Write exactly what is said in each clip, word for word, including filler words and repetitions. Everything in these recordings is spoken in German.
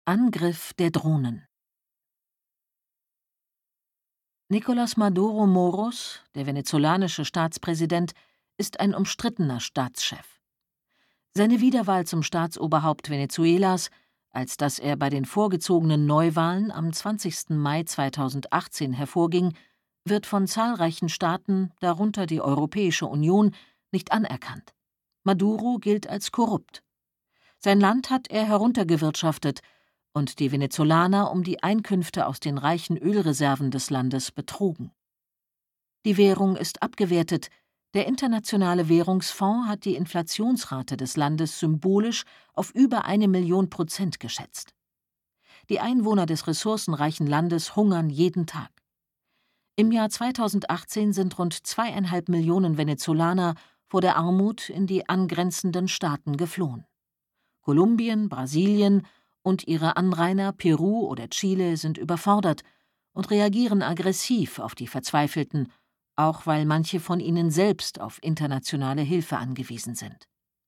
Angriff der Drohnen. Nicolás Maduro Moros, der venezolanische Staatspräsident, ist ein umstrittener Staatschef. Seine Wiederwahl zum Staatsoberhaupt Venezuelas, als dass er bei den vorgezogenen Neuwahlen am zwanzigsten Mai zweitausendachtzehn hervorging, wird von zahlreichen Staaten, darunter die Europäische Union, nicht anerkannt. Maduro gilt als korrupt. Sein Land hat er heruntergewirtschaftet und die Venezolaner um die Einkünfte aus den reichen Ölreserven des Landes betrogen. Die Währung ist abgewertet. Der Internationale Währungsfonds hat die Inflationsrate des Landes symbolisch auf über eine Million Prozent geschätzt. Die Einwohner des ressourcenreichen Landes hungern jeden Tag. Im Jahr zweitausendachtzehn sind rund zweieinhalb Millionen Venezolaner vor der Armut in die angrenzenden Staaten geflohen. Kolumbien, Brasilien und ihre Anrainer Peru oder Chile sind überfordert und reagieren aggressiv auf die Verzweifelten, auch weil manche von ihnen selbst auf internationale Hilfe angewiesen sind.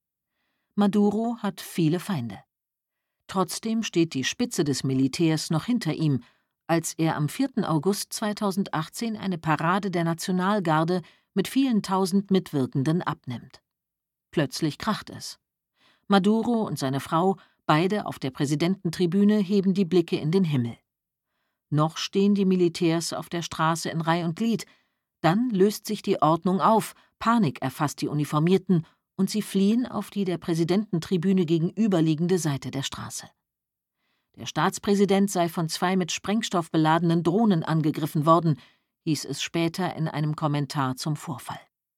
Maduro hat viele Feinde. Trotzdem steht die Spitze des Militärs noch hinter ihm, als er am vierten August zweitausendachtzehn eine Parade der Nationalgarde mit vielen tausend Mitwirkenden abnimmt. Plötzlich kracht es. Maduro und seine Frau, beide auf der Präsidententribüne, heben die Blicke in den Himmel. Noch stehen die Militärs auf der Straße in Reih und Glied. Dann löst sich die Ordnung auf, Panik erfasst die Uniformierten und sie fliehen auf die der Präsidententribüne gegenüberliegende Seite der Straße. Der Staatspräsident sei von zwei mit Sprengstoff beladenen Drohnen angegriffen worden, hieß es später in einem Kommentar zum Vorfall.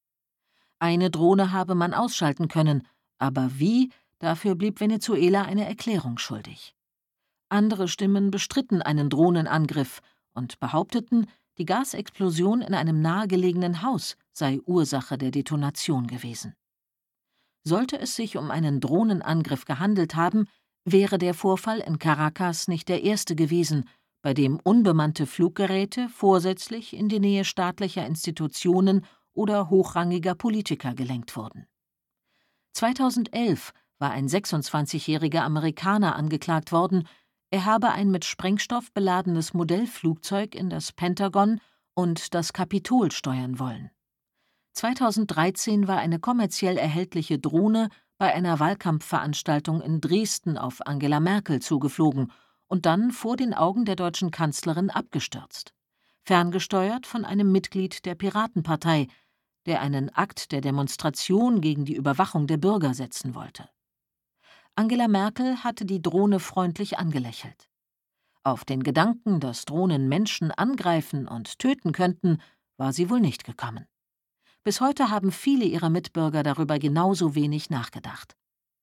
Eine Drohne habe man ausschalten können, aber wie, dafür blieb Venezuela eine Erklärung schuldig. Andere Stimmen bestritten einen Drohnenangriff und behaupteten, die Gasexplosion in einem nahegelegenen Haus sei Ursache der Detonation gewesen. Sollte es sich um einen Drohnenangriff gehandelt haben, wäre der Vorfall in Caracas nicht der erste gewesen, bei dem unbemannte Fluggeräte vorsätzlich in die Nähe staatlicher Institutionen oder hochrangiger Politiker gelenkt wurden. zweitausendelf war ein sechsundzwanzigjähriger Amerikaner angeklagt worden, er habe ein mit Sprengstoff beladenes Modellflugzeug in das Pentagon und das Kapitol steuern wollen. zweitausenddreizehn war eine kommerziell erhältliche Drohne bei einer Wahlkampfveranstaltung in Dresden auf Angela Merkel zugeflogen und dann vor den Augen der deutschen Kanzlerin abgestürzt, ferngesteuert von einem Mitglied der Piratenpartei, der einen Akt der Demonstration gegen die Überwachung der Bürger setzen wollte. Angela Merkel hatte die Drohne freundlich angelächelt. Auf den Gedanken, dass Drohnen Menschen angreifen und töten könnten, war sie wohl nicht gekommen. Bis heute haben viele ihrer Mitbürger darüber genauso wenig nachgedacht.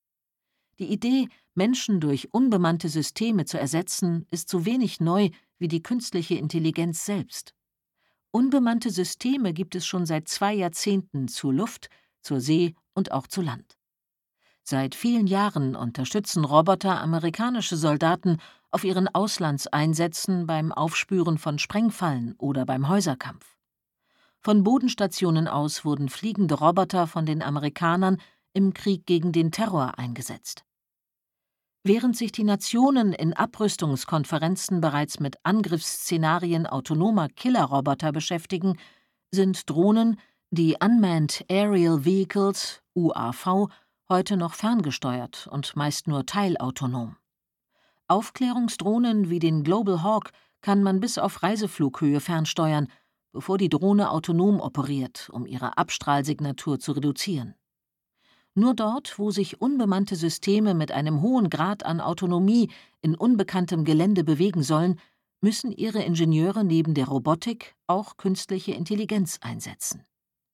Die Idee, Menschen durch unbemannte Systeme zu ersetzen, ist so wenig neu wie die künstliche Intelligenz selbst. Unbemannte Systeme gibt es schon seit zwei Jahrzehnten zur Luft, zur See und auch zu Land. Seit vielen Jahren unterstützen Roboter amerikanische Soldaten auf ihren Auslandseinsätzen beim Aufspüren von Sprengfallen oder beim Häuserkampf. Von Bodenstationen aus wurden fliegende Roboter von den Amerikanern im Krieg gegen den Terror eingesetzt. Während sich die Nationen in Abrüstungskonferenzen bereits mit Angriffsszenarien autonomer Killerroboter beschäftigen, sind Drohnen, die Unmanned Aerial Vehicles, U A V, heute noch ferngesteuert und meist nur teilautonom. Aufklärungsdrohnen wie den Global Hawk kann man bis auf Reiseflughöhe fernsteuern, bevor die Drohne autonom operiert, um ihre Abstrahlsignatur zu reduzieren. Nur dort, wo sich unbemannte Systeme mit einem hohen Grad an Autonomie in unbekanntem Gelände bewegen sollen, müssen ihre Ingenieure neben der Robotik auch künstliche Intelligenz einsetzen.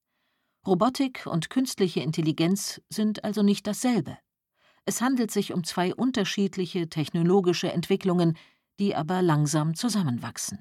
Robotik und künstliche Intelligenz sind also nicht dasselbe. Es handelt sich um zwei unterschiedliche technologische Entwicklungen, die aber langsam zusammenwachsen.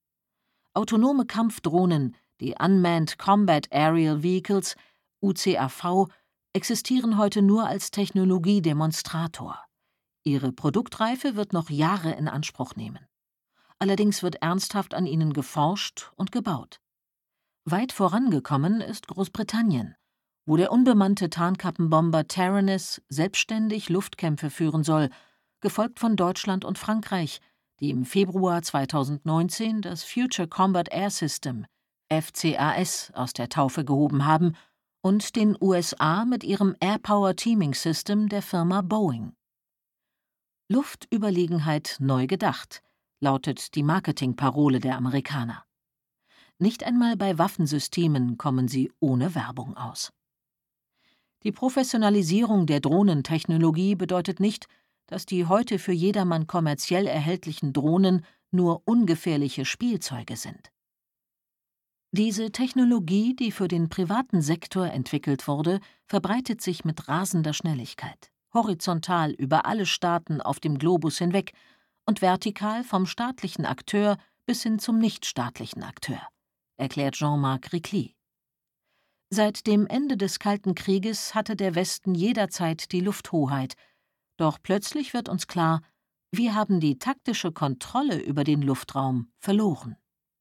Autonome Kampfdrohnen, die Unmanned Combat Aerial Vehicles, U C A V, existieren heute nur als Technologiedemonstrator. Ihre Produktreife wird noch Jahre in Anspruch nehmen. Allerdings wird ernsthaft an ihnen geforscht und gebaut. Weit vorangekommen ist Großbritannien, wo der unbemannte Tarnkappenbomber Taranis selbstständig Luftkämpfe führen soll, gefolgt von Deutschland und Frankreich, die im Februar zweitausendneunzehn das Future Combat Air System F C A S aus der Taufe gehoben haben, und den U S A mit ihrem Air Power Teaming System der Firma Boeing. Luftüberlegenheit neu gedacht, lautet die Marketingparole der Amerikaner. Nicht einmal bei Waffensystemen kommen sie ohne Werbung aus. Die Professionalisierung der Drohnentechnologie bedeutet nicht, dass die heute für jedermann kommerziell erhältlichen Drohnen nur ungefährliche Spielzeuge sind. Diese Technologie, die für den privaten Sektor entwickelt wurde, verbreitet sich mit rasender Schnelligkeit, horizontal über alle Staaten auf dem Globus hinweg und vertikal vom staatlichen Akteur bis hin zum nichtstaatlichen Akteur, erklärt Jean-Marc Ricli. Seit dem Ende des Kalten Krieges hatte der Westen jederzeit die Lufthoheit, doch plötzlich wird uns klar, wir haben die taktische Kontrolle über den Luftraum verloren.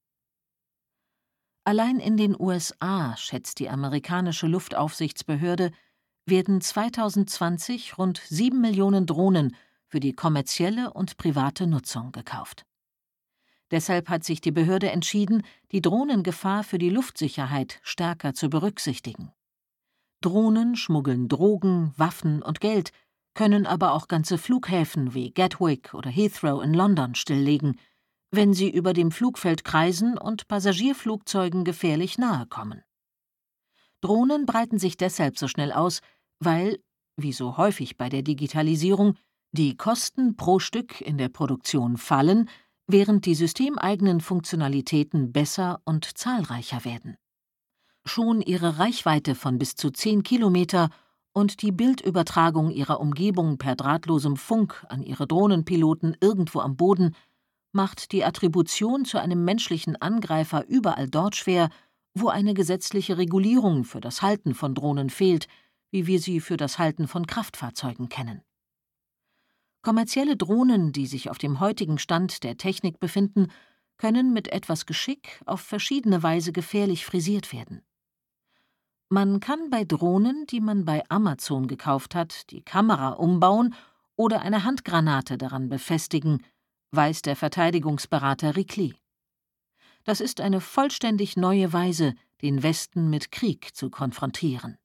Allein in den U S A, schätzt die amerikanische Luftaufsichtsbehörde, werden zweitausendzwanzig rund sieben Millionen Drohnen für die kommerzielle und private Nutzung gekauft. Deshalb hat sich die Behörde entschieden, die Drohnengefahr für die Luftsicherheit stärker zu berücksichtigen. Drohnen schmuggeln Drogen, Waffen und Geld, können aber auch ganze Flughäfen wie Gatwick oder Heathrow in London stilllegen, wenn sie über dem Flugfeld kreisen und Passagierflugzeugen gefährlich nahe kommen. Drohnen breiten sich deshalb so schnell aus, weil, wie so häufig bei der Digitalisierung, die Kosten pro Stück in der Produktion fallen, während die systemeigenen Funktionalitäten besser und zahlreicher werden. Schon ihre Reichweite von bis zu zehn Kilometer und die Bildübertragung ihrer Umgebung per drahtlosem Funk an ihre Drohnenpiloten irgendwo am Boden macht die Attribution zu einem menschlichen Angreifer überall dort schwer, wo eine gesetzliche Regulierung für das Halten von Drohnen fehlt, wie wir sie für das Halten von Kraftfahrzeugen kennen. Kommerzielle Drohnen, die sich auf dem heutigen Stand der Technik befinden, können mit etwas Geschick auf verschiedene Weise gefährlich frisiert werden. Man kann bei Drohnen, die man bei Amazon gekauft hat, die Kamera umbauen oder eine Handgranate daran befestigen, weiß der Verteidigungsberater Ricli. Das ist eine vollständig neue Weise, den Westen mit Krieg zu konfrontieren.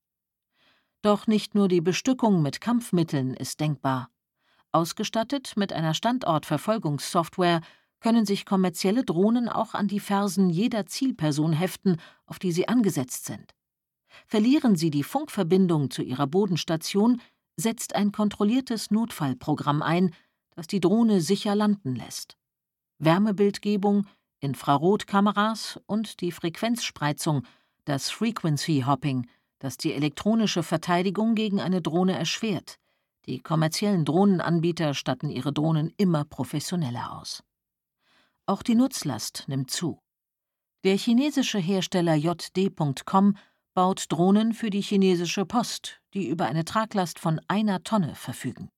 Doch nicht nur die Bestückung mit Kampfmitteln ist denkbar. Ausgestattet mit einer Standortverfolgungssoftware können sich kommerzielle Drohnen auch an die Fersen jeder Zielperson heften, auf die sie angesetzt sind. Verlieren sie die Funkverbindung zu ihrer Bodenstation, setzt ein kontrolliertes Notfallprogramm ein, das die Drohne sicher landen lässt. Wärmebildgebung, Infrarotkameras und die Frequenzspreizung, das Frequency Hopping, das die elektronische Verteidigung gegen eine Drohne erschwert. Die kommerziellen Drohnenanbieter statten ihre Drohnen immer professioneller aus. Auch die Nutzlast nimmt zu. Der chinesische Hersteller J D Punkt com baut Drohnen für die chinesische Post, die über eine Traglast von einer Tonne verfügen.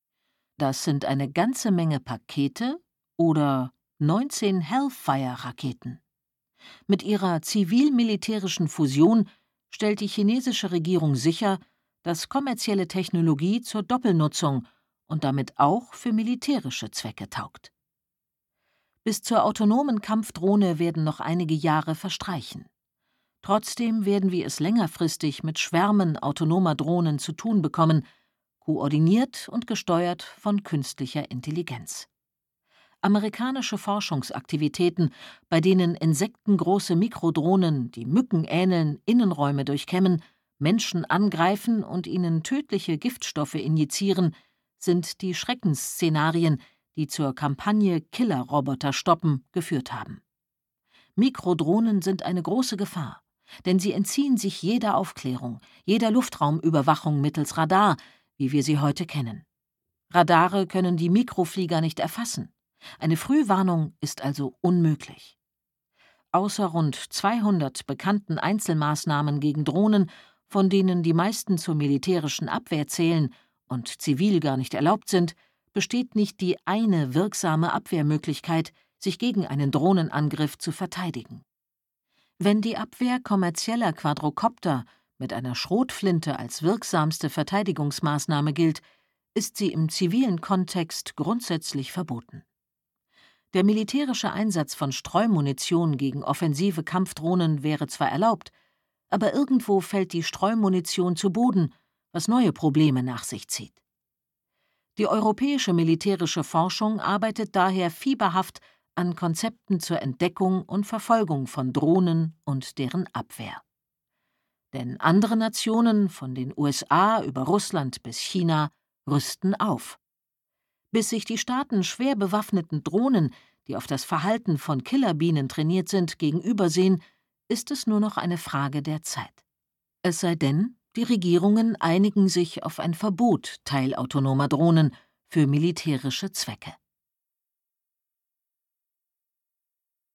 Das sind eine ganze Menge Pakete oder neunzehn Hellfire-Raketen. Mit ihrer zivil-militärischen Fusion stellt die chinesische Regierung sicher, dass kommerzielle Technologie zur Doppelnutzung und damit auch für militärische Zwecke taugt. Bis zur autonomen Kampfdrohne werden noch einige Jahre verstreichen. Trotzdem werden wir es längerfristig mit Schwärmen autonomer Drohnen zu tun bekommen, koordiniert und gesteuert von künstlicher Intelligenz. Amerikanische Forschungsaktivitäten, bei denen insektengroße Mikrodrohnen, die Mücken ähneln, Innenräume durchkämmen, Menschen angreifen und ihnen tödliche Giftstoffe injizieren, sind die Schreckensszenarien, die zur Kampagne Killerroboter stoppen geführt haben. Mikrodrohnen sind eine große Gefahr, denn sie entziehen sich jeder Aufklärung, jeder Luftraumüberwachung mittels Radar, wie wir sie heute kennen. Radare können die Mikroflieger nicht erfassen. Eine Frühwarnung ist also unmöglich. Außer rund zweihundert bekannten Einzelmaßnahmen gegen Drohnen, von denen die meisten zur militärischen Abwehr zählen und zivil gar nicht erlaubt sind, besteht nicht die eine wirksame Abwehrmöglichkeit, sich gegen einen Drohnenangriff zu verteidigen. Wenn die Abwehr kommerzieller Quadrocopter mit einer Schrotflinte als wirksamste Verteidigungsmaßnahme gilt, ist sie im zivilen Kontext grundsätzlich verboten. Der militärische Einsatz von Streumunition gegen offensive Kampfdrohnen wäre zwar erlaubt, aber irgendwo fällt die Streumunition zu Boden, was neue Probleme nach sich zieht. Die europäische militärische Forschung arbeitet daher fieberhaft an Konzepten zur Entdeckung und Verfolgung von Drohnen und deren Abwehr. Denn andere Nationen, von den U S A über Russland bis China, rüsten auf. Bis sich die Staaten schwer bewaffneten Drohnen, die auf das Verhalten von Killerbienen trainiert sind, gegenübersehen, ist es nur noch eine Frage der Zeit. Es sei denn, die Regierungen einigen sich auf ein Verbot teilautonomer Drohnen für militärische Zwecke.